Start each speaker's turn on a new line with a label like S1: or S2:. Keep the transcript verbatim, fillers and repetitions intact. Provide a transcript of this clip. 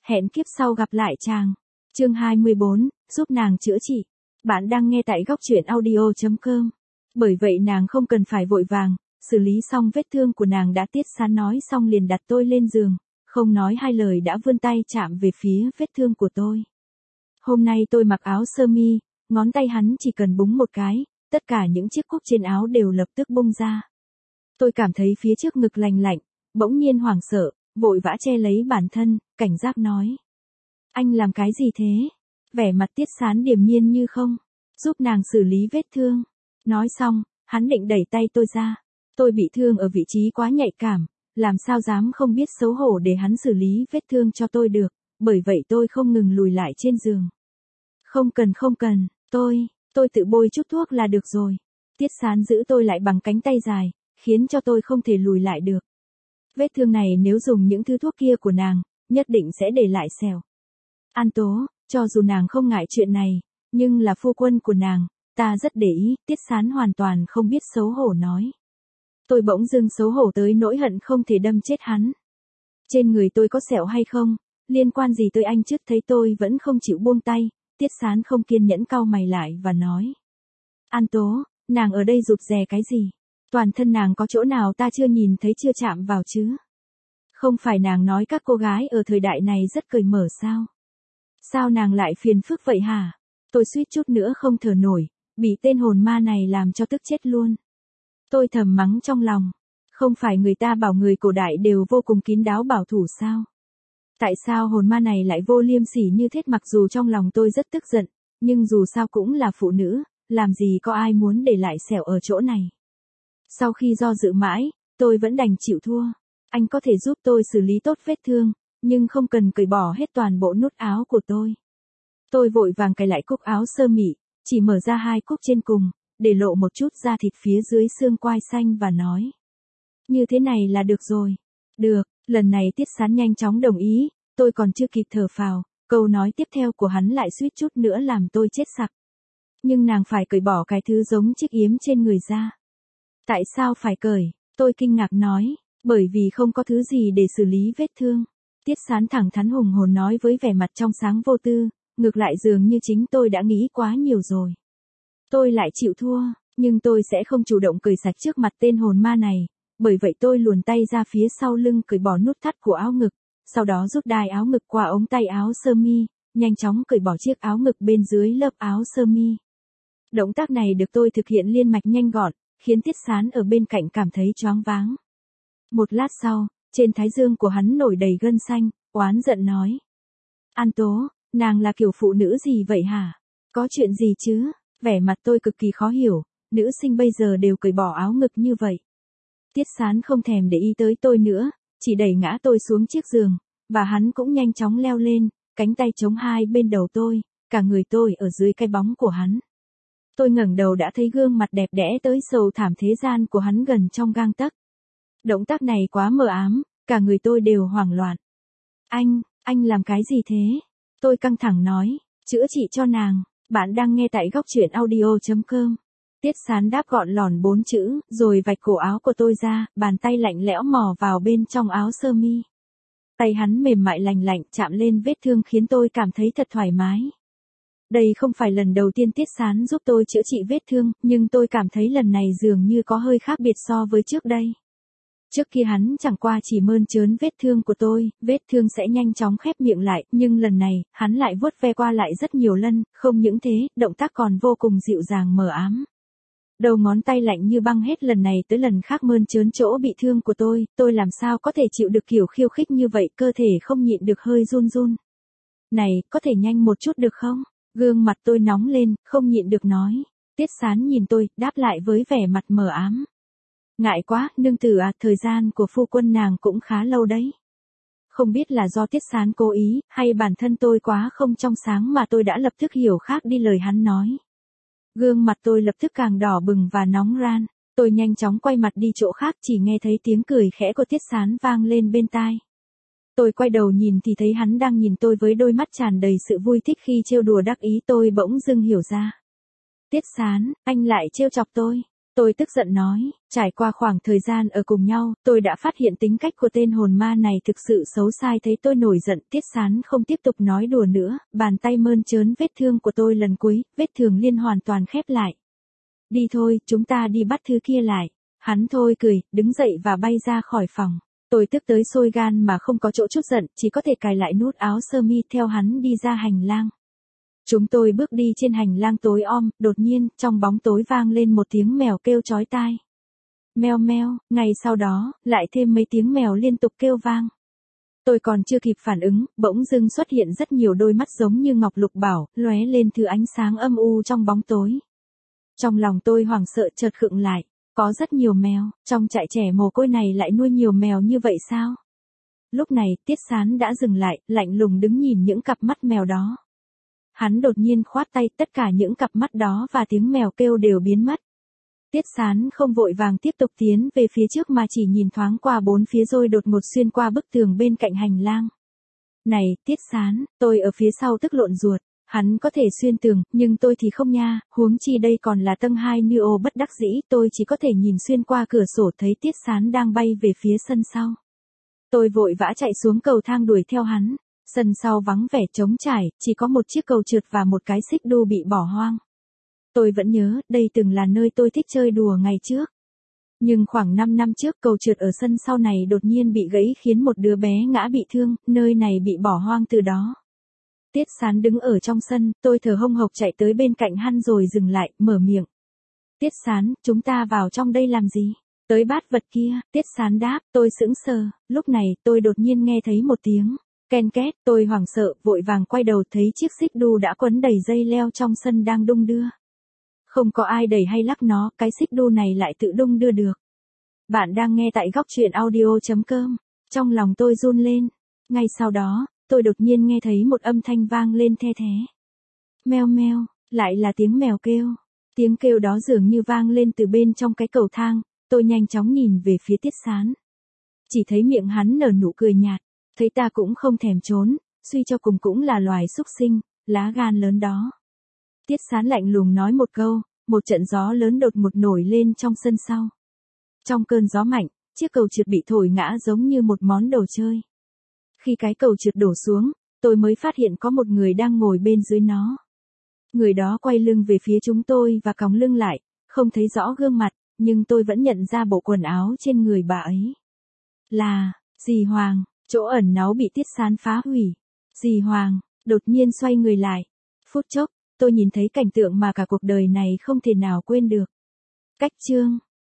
S1: Hẹn kiếp sau gặp lại chàng. Chương hai mươi bốn, giúp nàng chữa trị. Bạn đang nghe tại góc truyện audio chấm com. Bởi vậy nàng không cần phải vội vàng, xử lý xong vết thương của nàng đã. Tiết Sán nói xong liền đặt tôi lên giường, không nói hai lời đã vươn tay chạm về phía vết thương của tôi. Hôm nay tôi mặc áo sơ mi, ngón tay hắn chỉ cần búng một cái, tất cả những chiếc cúc trên áo đều lập tức bung ra. Tôi cảm thấy phía trước ngực lành lạnh, bỗng nhiên hoảng sợ, vội vã che lấy bản thân, cảnh giác nói. Anh làm cái gì thế? Vẻ mặt Tiết Sán điềm nhiên như không, giúp nàng xử lý vết thương. Nói xong, hắn định đẩy tay tôi ra. Tôi bị thương ở vị trí quá nhạy cảm, làm sao dám không biết xấu hổ để hắn xử lý vết thương cho tôi được, bởi vậy tôi không ngừng lùi lại trên giường. Không cần không cần, tôi, tôi tự bôi chút thuốc là được rồi. Tiết Sán giữ tôi lại bằng cánh tay dài, khiến cho tôi không thể lùi lại được. Vết thương này nếu dùng những thứ thuốc kia của nàng, nhất định sẽ để lại sẹo. An Tố, cho dù nàng không ngại chuyện này, nhưng là phu quân của nàng, ta rất để ý. Tiết Sán hoàn toàn không biết xấu hổ nói. Tôi bỗng dưng xấu hổ tới nỗi hận không thể đâm chết hắn. Trên người tôi có sẹo hay không, liên quan gì tới anh chứ? Thấy tôi vẫn không chịu buông tay, Tiết Sán không kiên nhẫn cau mày lại và nói. An Tố, nàng ở đây rụt rè cái gì? Toàn thân nàng có chỗ nào ta chưa nhìn thấy chưa chạm vào chứ? Không phải nàng nói các cô gái ở thời đại này rất cởi mở sao? Sao nàng lại phiền phức vậy hả? Tôi suýt chút nữa không thở nổi, bị tên hồn ma này làm cho tức chết luôn. Tôi thầm mắng trong lòng, không phải người ta bảo người cổ đại đều vô cùng kín đáo bảo thủ sao? Tại sao hồn ma này lại vô liêm sỉ như thế? Mặc dù trong lòng tôi rất tức giận, nhưng dù sao cũng là phụ nữ, làm gì có ai muốn để lại sẹo ở chỗ này. Sau khi do dự mãi, tôi vẫn đành chịu thua. Anh có thể giúp tôi xử lý tốt vết thương, nhưng không cần cởi bỏ hết toàn bộ nút áo của tôi. Tôi vội vàng cài lại cúc áo sơ mi, chỉ mở ra hai cúc trên cùng, để lộ một chút da thịt phía dưới xương quai xanh và nói. Như thế này là được rồi. Được, lần này Tiết Sán nhanh chóng đồng ý, tôi còn chưa kịp thở phào, câu nói tiếp theo của hắn lại suýt chút nữa làm tôi chết sặc. Nhưng nàng phải cởi bỏ cái thứ giống chiếc yếm trên người ra. Tại sao phải cởi? Tôi kinh ngạc nói, bởi vì không có thứ gì để xử lý vết thương. Tiết Sán thẳng thắn hùng hồn nói với vẻ mặt trong sáng vô tư, ngược lại dường như chính tôi đã nghĩ quá nhiều rồi. Tôi lại chịu thua, nhưng tôi sẽ không chủ động cởi sạch trước mặt tên hồn ma này, bởi vậy tôi luồn tay ra phía sau lưng cởi bỏ nút thắt của áo ngực, sau đó rút đai áo ngực qua ống tay áo sơ mi, nhanh chóng cởi bỏ chiếc áo ngực bên dưới lớp áo sơ mi. Động tác này được tôi thực hiện liên mạch nhanh gọn, khiến Tiết Sán ở bên cạnh cảm thấy choáng váng. Một lát sau, trên thái dương của hắn nổi đầy gân xanh, oán giận nói. An Tố, nàng là kiểu phụ nữ gì vậy hả? Có chuyện gì chứ? Vẻ mặt tôi cực kỳ khó hiểu, nữ sinh bây giờ đều cởi bỏ áo ngực như vậy. Tiết Sán không thèm để ý tới tôi nữa, chỉ đẩy ngã tôi xuống chiếc giường, và hắn cũng nhanh chóng leo lên, cánh tay chống hai bên đầu tôi, cả người tôi ở dưới cái bóng của hắn. Tôi ngẩng đầu đã thấy gương mặt đẹp đẽ tới sầu thảm thế gian của hắn gần trong gang tấc. Động tác này quá mờ ám, cả người tôi đều hoảng loạn. Anh, anh làm cái gì thế? Tôi căng thẳng nói, chữa trị cho nàng. Bạn đang nghe tại góc truyện audio chấm com. Tiết Sán đáp gọn lỏn bốn chữ, rồi vạch cổ áo của tôi ra, bàn tay lạnh lẽo mò vào bên trong áo sơ mi. Tay hắn mềm mại lành lạnh chạm lên vết thương khiến tôi cảm thấy thật thoải mái. Đây không phải lần đầu tiên Tiết Sán giúp tôi chữa trị vết thương, nhưng tôi cảm thấy lần này dường như có hơi khác biệt so với trước đây. Trước kia hắn chẳng qua chỉ mơn trớn vết thương của tôi, vết thương sẽ nhanh chóng khép miệng lại, nhưng lần này, hắn lại vuốt ve qua lại rất nhiều lần, không những thế, động tác còn vô cùng dịu dàng mờ ám. Đầu ngón tay lạnh như băng hết lần này tới lần khác mơn trớn chỗ bị thương của tôi, tôi làm sao có thể chịu được kiểu khiêu khích như vậy, cơ thể không nhịn được hơi run run. Này, có thể nhanh một chút được không? Gương mặt tôi nóng lên, không nhịn được nói. Tiết Sán nhìn tôi, đáp lại với vẻ mặt mờ ám. Ngại quá, nương tử à, thời gian của phu quân nàng cũng khá lâu đấy. Không biết là do Tiết Sán cố ý, hay bản thân tôi quá không trong sáng mà tôi đã lập tức hiểu khác đi lời hắn nói. Gương mặt tôi lập tức càng đỏ bừng và nóng ran, tôi nhanh chóng quay mặt đi chỗ khác, chỉ nghe thấy tiếng cười khẽ của Tiết Sán vang lên bên tai. Tôi quay đầu nhìn thì thấy hắn đang nhìn tôi với đôi mắt tràn đầy sự vui thích khi trêu đùa đắc ý. Tôi bỗng dưng hiểu ra. Tiết Sán, anh lại trêu chọc tôi. Tôi tức giận nói, trải qua khoảng thời gian ở cùng nhau, tôi đã phát hiện tính cách của tên hồn ma này thực sự xấu sai. Thấy tôi nổi giận, Tiết Sán không tiếp tục nói đùa nữa, bàn tay mơn trớn vết thương của tôi lần cuối, vết thương liên hoàn toàn khép lại. Đi thôi, chúng ta đi bắt thứ kia lại. Hắn thôi cười, đứng dậy và bay ra khỏi phòng. Tôi tức tới sôi gan mà không có chỗ chút giận, chỉ có thể cài lại nút áo sơ mi theo hắn đi ra hành lang. Chúng tôi bước đi trên hành lang tối om, đột nhiên, trong bóng tối vang lên một tiếng mèo kêu chói tai. Meo meo, ngay sau đó, lại thêm mấy tiếng mèo liên tục kêu vang. Tôi còn chưa kịp phản ứng, bỗng dưng xuất hiện rất nhiều đôi mắt giống như ngọc lục bảo, lóe lên thứ ánh sáng âm u trong bóng tối. Trong lòng tôi hoảng sợ chợt khựng lại, có rất nhiều mèo, trong trại trẻ mồ côi này lại nuôi nhiều mèo như vậy sao? Lúc này, Tiết Sán đã dừng lại, lạnh lùng đứng nhìn những cặp mắt mèo đó. Hắn đột nhiên khoát tay, tất cả những cặp mắt đó và tiếng mèo kêu đều biến mất. Tiết Sán không vội vàng tiếp tục tiến về phía trước mà chỉ nhìn thoáng qua bốn phía rồi đột ngột xuyên qua bức tường bên cạnh hành lang. Này, Tiết Sán, tôi ở phía sau tức lộn ruột, hắn có thể xuyên tường, nhưng tôi thì không nha, huống chi đây còn là tầng hai Neo bất đắc dĩ, tôi chỉ có thể nhìn xuyên qua cửa sổ thấy Tiết Sán đang bay về phía sân sau. Tôi vội vã chạy xuống cầu thang đuổi theo hắn. Sân sau vắng vẻ trống trải, chỉ có một chiếc cầu trượt và một cái xích đu bị bỏ hoang. Tôi vẫn nhớ, đây từng là nơi tôi thích chơi đùa ngày trước. Nhưng khoảng năm năm trước cầu trượt ở sân sau này đột nhiên bị gãy khiến một đứa bé ngã bị thương, nơi này bị bỏ hoang từ đó. Tiết Sán đứng ở trong sân, tôi thở hông hộc chạy tới bên cạnh hắn rồi dừng lại, mở miệng. Tiết Sán, chúng ta vào trong đây làm gì? Tới bát vật kia, Tiết Sán đáp, tôi sững sờ, lúc này tôi đột nhiên nghe thấy một tiếng. Ken két, tôi hoảng sợ, vội vàng quay đầu thấy chiếc xích đu đã quấn đầy dây leo trong sân đang đung đưa. Không có ai đẩy hay lắc nó, cái xích đu này lại tự đung đưa được. Bạn đang nghe tại góc truyện audio chấm com. Trong lòng tôi run lên. Ngay sau đó, tôi đột nhiên nghe thấy một âm thanh vang lên the thé. Meo meo, lại là tiếng mèo kêu. Tiếng kêu đó dường như vang lên từ bên trong cái cầu thang. Tôi nhanh chóng nhìn về phía Tiết Sán. Chỉ thấy miệng hắn nở nụ cười nhạt. Thấy ta cũng không thèm trốn, suy cho cùng cũng là loài súc sinh, lá gan lớn đó. Tiết Sán lạnh lùng nói một câu, một trận gió lớn đột ngột nổi lên trong sân sau. Trong cơn gió mạnh, chiếc cầu trượt bị thổi ngã giống như một món đồ chơi. Khi cái cầu trượt đổ xuống, tôi mới phát hiện có một người đang ngồi bên dưới nó. Người đó quay lưng về phía chúng tôi và còng lưng lại, không thấy rõ gương mặt, nhưng tôi vẫn nhận ra bộ quần áo trên người bà ấy. Là, dì Hoàng. Chỗ ẩn náu bị Tiết Sán phá hủy. Dì Hoàng, đột nhiên xoay người lại. Phút chốc, tôi nhìn thấy cảnh tượng mà cả cuộc đời này không thể nào quên được. Cách chương